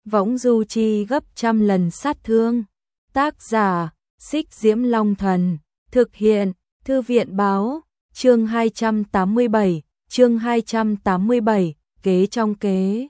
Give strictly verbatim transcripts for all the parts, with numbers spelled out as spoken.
võng du chi gấp trăm lần sát thương. Tác giả, Xích Diễm Long Thần, thực hiện, Thư viện Báo, chương hai trăm tám mươi bảy, chương hai trăm tám mươi bảy, kế trong kế.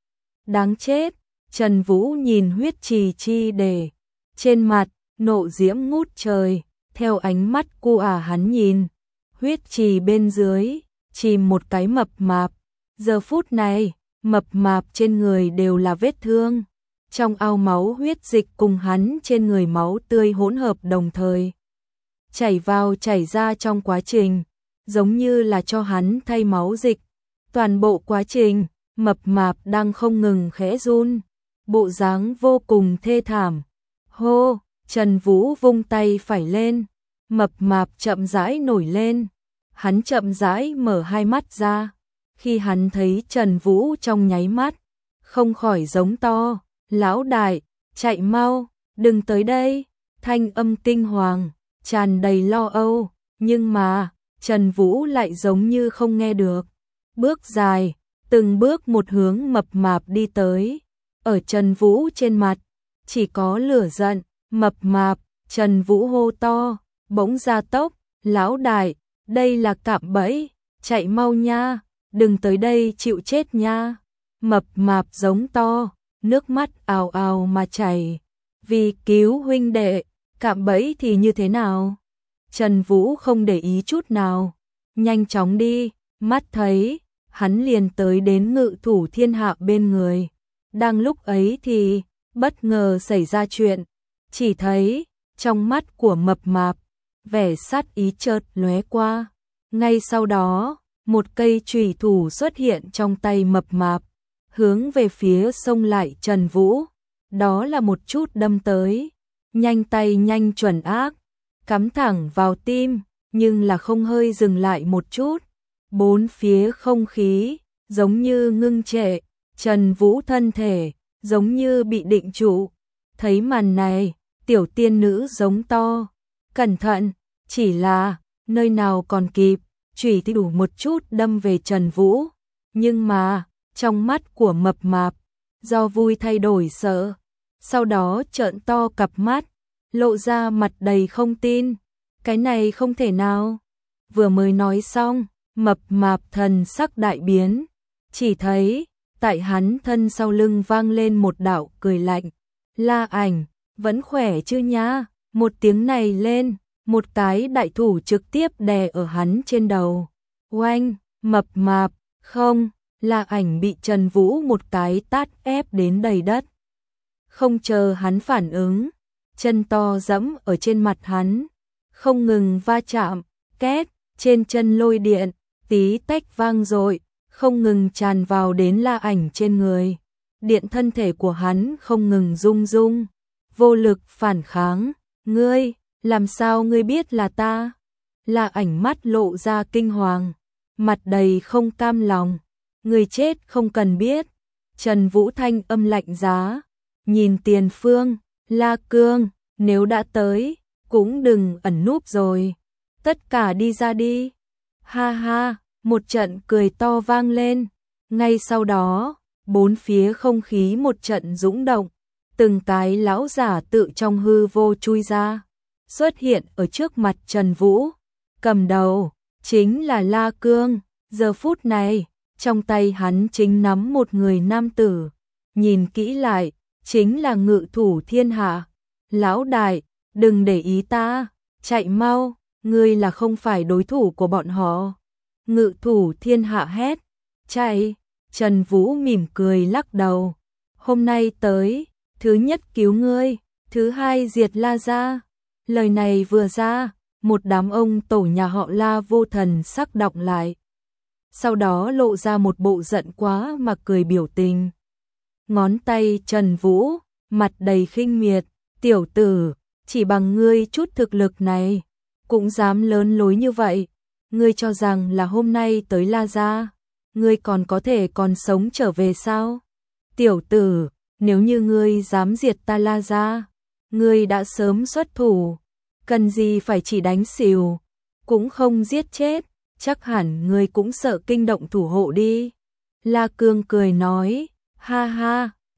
Đáng chết, Trần Vũ nhìn huyết trì chi để, trên mặt, nộ diễm ngút trời, theo ánh mắt cu ả hắn nhìn, huyết trì bên dưới, chìm một cái mập mạp, giờ phút này, mập mạp trên người đều là vết thương, trong ao máu huyết dịch cùng hắn trên người máu tươi hỗn hợp đồng thời, chảy vào chảy ra trong quá trình, giống như là cho hắn thay máu dịch, toàn bộ quá trình, mập mạp đang không ngừng khẽ run, bộ dáng vô cùng thê thảm. Hô, Trần Vũ vung tay phải lên, mập mạp chậm rãi nổi lên, hắn chậm rãi mở hai mắt ra, khi hắn thấy Trần Vũ trong nháy mắt, không khỏi giống to, lão đại, chạy mau, đừng tới đây, thanh âm kinh hoàng, tràn đầy lo âu, nhưng mà, Trần Vũ lại giống như không nghe được, bước dài, từng bước một hướng mập mạp đi tới, ở Trần Vũ trên mặt, chỉ có lửa giận, mập mạp, Trần Vũ hô to, bỗng ra tốc, lão đại, đây là cạm bẫy, chạy mau nha, đừng tới đây chịu chết nha, mập mạp giống to, nước mắt ào ào mà chảy, vì cứu huynh đệ, cạm bẫy thì như thế nào? Trần Vũ không để ý chút nào, nhanh chóng đi, mắt thấy, hắn liền tới đến Ngự Thủ Thiên Hạ bên người, đang lúc ấy thì, bất ngờ xảy ra chuyện, chỉ thấy, trong mắt của mập mạp, vẻ sát ý chợt lóe qua, ngay sau đó, một cây chùy thủ xuất hiện trong tay mập mạp, hướng về phía xông lại Trần Vũ, đó là một chút đâm tới, nhanh tay nhanh chuẩn ác, cắm thẳng vào tim, nhưng là không hơi dừng lại một chút, bốn phía không khí, giống như ngưng trệ, Trần Vũ thân thể, giống như bị định trụ, thấy màn này, tiểu tiên nữ giống to, cẩn thận, chỉ là, nơi nào còn kịp, chùy thì đủ một chút đâm về Trần Vũ, nhưng mà, trong mắt của mập mạp, do vui thay đổi sợ, sau đó trợn to cặp mắt, lộ ra mặt đầy không tin, cái này không thể nào, vừa mới nói xong, mập mạp thần sắc đại biến, chỉ thấy, tại hắn thân sau lưng vang lên một đạo cười lạnh, La Ảnh, vẫn khỏe chứ nhá, một tiếng này lên, một cái đại thủ trực tiếp đè ở hắn trên đầu, oanh, mập mạp, không, La Ảnh bị Trần Vũ một cái tát ép đến đầy đất, không chờ hắn phản ứng, chân to giẫm ở trên mặt hắn, không ngừng va chạm, két, trên chân lôi điện, tí tách vang dội, không ngừng tràn vào đến La Ảnh trên người, điện thân thể của hắn không ngừng rung rung, vô lực phản kháng, ngươi, làm sao ngươi biết là ta? La Ảnh mắt lộ ra kinh hoàng, mặt đầy không cam lòng, ngươi chết không cần biết, Trần Vũ thanh âm lạnh giá, nhìn tiền phương, La Cương, nếu đã tới, cũng đừng ẩn núp rồi, tất cả đi ra đi, ha ha, một trận cười to vang lên, ngay sau đó, bốn phía không khí một trận dũng động, từng cái lão giả tự trong hư vô chui ra, xuất hiện ở trước mặt Trần Vũ, cầm đầu, chính là La Cương, giờ phút này, trong tay hắn chính nắm một người nam tử, nhìn kỹ lại, chính là Ngự Thủ Thiên Hạ, lão đại, đừng để ý ta, chạy mau, ngươi là không phải đối thủ của bọn họ. Ngự Thủ Thiên Hạ hét, chạy, Trần Vũ mỉm cười lắc đầu, hôm nay tới, thứ nhất cứu ngươi, thứ hai diệt La gia. Lời này vừa ra, một đám ông tổ nhà họ La vô thần sắc đọng lại, sau đó lộ ra một bộ giận quá mà cười biểu tình. Ngón tay Trần Vũ, mặt đầy khinh miệt, tiểu tử, chỉ bằng ngươi chút thực lực này, cũng dám lớn lối như vậy, ngươi cho rằng là hôm nay tới La gia, ngươi còn có thể còn sống trở về sao? Tiểu tử, nếu như ngươi dám diệt ta La gia, ngươi đã sớm xuất thủ, cần gì phải chỉ đánh xìu, cũng không giết chết, chắc hẳn ngươi cũng sợ kinh động thủ hộ đi. La Cương cười nói, ha ha,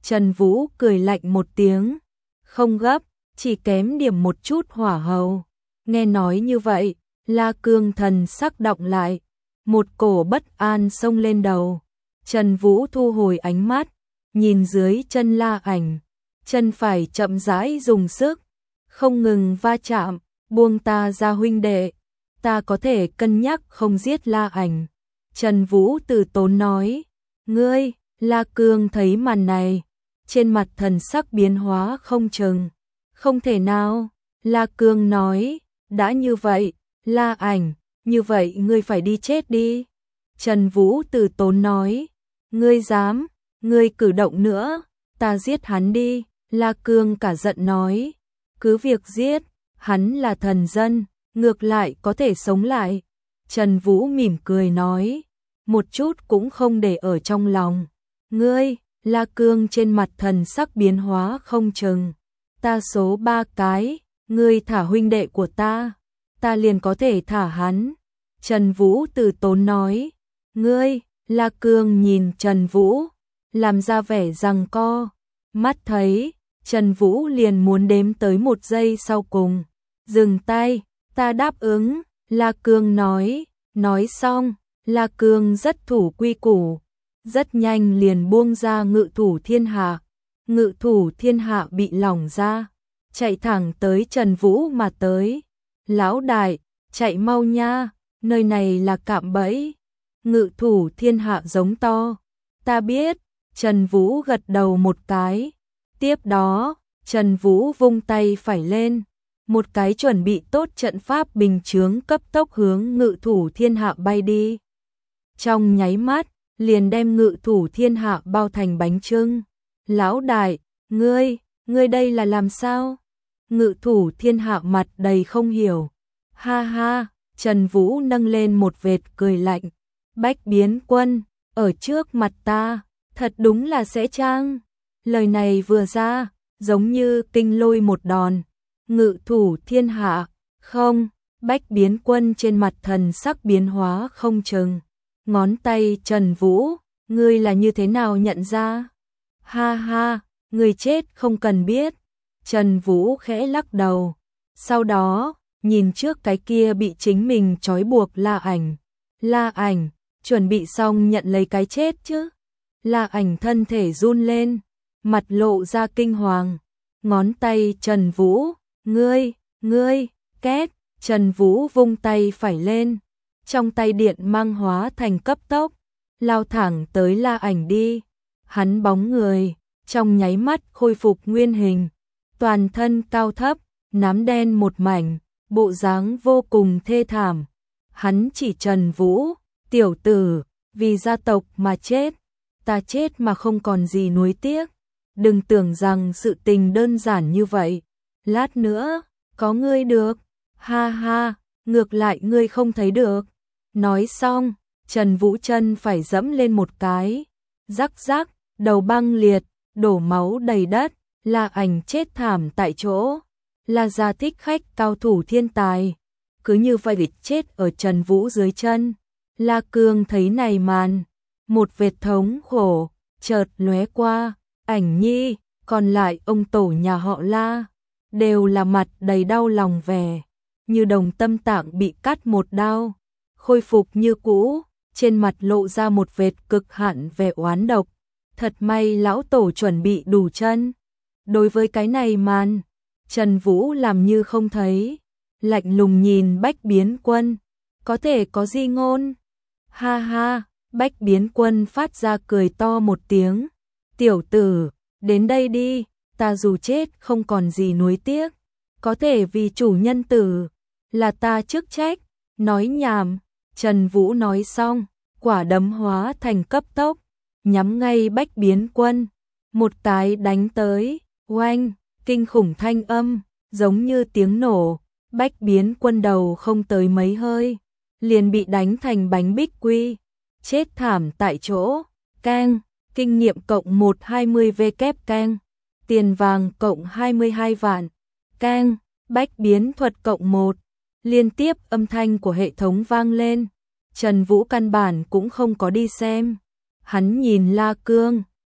Trần Vũ cười lạnh một tiếng, không gấp, chỉ kém điểm một chút hỏa hầu. Nghe nói như vậy, La Cương thần sắc động lại, một cổ bất an xông lên đầu. Trần Vũ thu hồi ánh mắt, nhìn dưới chân La Ảnh, chân phải chậm rãi dùng sức, không ngừng va chạm, buông ta ra huynh đệ, ta có thể cân nhắc không giết La Ảnh. Trần Vũ từ tốn nói, ngươi, La Cương thấy màn này, trên mặt thần sắc biến hóa không chừng. Không thể nào, La Cương nói, đã như vậy, La Ảnh, như vậy ngươi phải đi chết đi. Trần Vũ từ tốn nói, ngươi dám, ngươi cử động nữa, ta giết hắn đi. La Cương cả giận nói, cứ việc giết, hắn là thần dân, ngược lại có thể sống lại. Trần Vũ mỉm cười nói, một chút cũng không để ở trong lòng. Ngươi, La Cương trên mặt thần sắc biến hóa không chừng. Ta số ba cái, ngươi thả huynh đệ của ta, ta liền có thể thả hắn. Trần Vũ từ tốn nói, ngươi, La Cương nhìn Trần Vũ, làm ra vẻ giằng co, mắt thấy, Trần Vũ liền muốn đếm tới một giây sau cùng. Dừng tay, ta đáp ứng, La Cương nói, nói xong, La Cương rất thủ quy củ, rất nhanh liền buông ra ngự thủ thiên hạ. Ngự thủ thiên hạ bị lỏng ra, chạy thẳng tới Trần Vũ mà tới. Lão đại, chạy mau nha, nơi này là cạm bẫy. Ngự thủ thiên hạ giống to, ta biết. Trần Vũ gật đầu một cái. Tiếp đó, Trần Vũ vung tay phải lên, một cái chuẩn bị tốt trận pháp bình chướng cấp tốc hướng ngự thủ thiên hạ bay đi. Trong nháy mắt, liền đem ngự thủ thiên hạ bao thành bánh chưng. Lão đại, ngươi, ngươi đây là làm sao? Ngự thủ thiên hạ mặt đầy không hiểu. Ha ha, Trần Vũ nâng lên một vệt cười lạnh. Bách biến quân, ở trước mặt ta, thật đúng là sẽ trang. Lời này vừa ra, giống như kinh lôi một đòn. Ngự thủ thiên hạ, không, bách biến quân trên mặt thần sắc biến hóa không chừng. Ngón tay Trần Vũ, ngươi là như thế nào nhận ra? Ha ha, người chết không cần biết. Trần Vũ khẽ lắc đầu. Sau đó, nhìn trước cái kia bị chính mình trói buộc La Ảnh. La Ảnh, chuẩn bị xong nhận lấy cái chết chứ? La Ảnh thân thể run lên, mặt lộ ra kinh hoàng. Ngón tay Trần Vũ, ngươi, ngươi, két. Trần Vũ vung tay phải lên, trong tay điện mang hóa thành cấp tốc, lao thẳng tới La Ảnh đi. Hắn bóng người, trong nháy mắt khôi phục nguyên hình, toàn thân cao thấp, nám đen một mảnh, bộ dáng vô cùng thê thảm. Hắn chỉ Trần Vũ, tiểu tử, vì gia tộc mà chết, ta chết mà không còn gì nuối tiếc. Đừng tưởng rằng sự tình đơn giản như vậy, lát nữa, có ngươi được, ha ha, ngược lại ngươi không thấy được. Nói xong, Trần Vũ chân phải dẫm lên một cái, rắc rắc, đầu băng liệt, đổ máu đầy đất. La Ảnh chết thảm tại chỗ. La gia thích khách cao thủ thiên tài, cứ như vậy chết ở Trần Vũ dưới chân. La Cương thấy này màn, một vệt thống khổ chợt lóe qua. Ảnh nhi, còn lại ông tổ nhà họ La, đều là mặt đầy đau lòng vẻ, như đồng tâm tạng bị cắt một đao, khôi phục như cũ, trên mặt lộ ra một vệt cực hạn vẻ oán độc. Thật may lão tổ chuẩn bị đủ chân. Đối với cái này màn, Trần Vũ làm như không thấy, lạnh lùng nhìn Bách Biến Quân, có thể có gì ngôn? Ha ha, Bách Biến Quân phát ra cười to một tiếng, tiểu tử, đến đây đi, ta dù chết không còn gì nuối tiếc, có thể vì chủ nhân tử, là ta chức trách. Nói nhảm, Trần Vũ nói xong, quả đấm hóa thành cấp tốc, nhắm ngay Bách Biến Quân, một cái đánh tới. Oanh, kinh khủng thanh âm, giống như tiếng nổ. Bách Biến Quân đầu không tới mấy hơi, liền bị đánh thành bánh bích quy, chết thảm tại chỗ. Keng, kinh nghiệm cộng một trăm hai mươi vê kép keng, tiền vàng cộng hai mươi hai vạn. Keng, bách biến thuật cộng một. Liên tiếp âm thanh của hệ thống vang lên. Trần Vũ căn bản cũng không có đi xem. Hắn nhìn La Cương,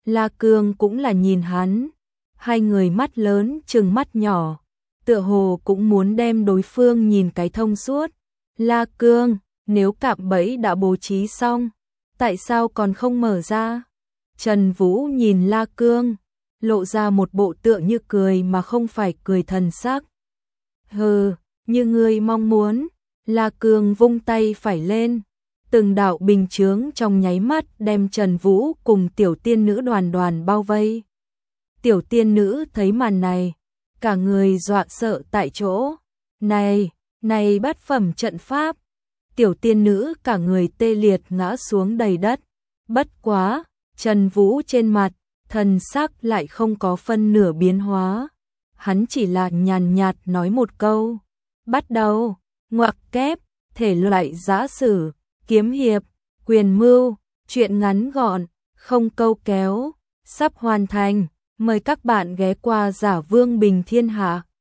La Cương cũng là nhìn hắn, hai người mắt lớn trừng mắt nhỏ, tựa hồ cũng muốn đem đối phương nhìn cái thông suốt. La Cương, nếu cạm bẫy đã bố trí xong, tại sao còn không mở ra? Trần Vũ nhìn La Cương, lộ ra một bộ tựa như cười mà không phải cười thần sắc. Hừ, như ngươi mong muốn. La Cương vung tay phải lên, từng đạo bình chướng trong nháy mắt đem Trần Vũ cùng tiểu tiên nữ đoàn đoàn bao vây. Tiểu tiên nữ thấy màn này, cả người dọa sợ tại chỗ. Này, này bát phẩm trận pháp. Tiểu tiên nữ cả người tê liệt ngã xuống đầy đất. Bất quá, Trần Vũ trên mặt, thần sắc lại không có phân nửa biến hóa. Hắn chỉ là nhàn nhạt nói một câu. Bắt đầu, ngoặc kép, thể loại giã sử, kiếm hiệp, quyền mưu, truyện ngắn gọn, không câu kéo, sắp hoàn thành. Mời các bạn ghé qua Giả Vương Bình Thiên Hạ.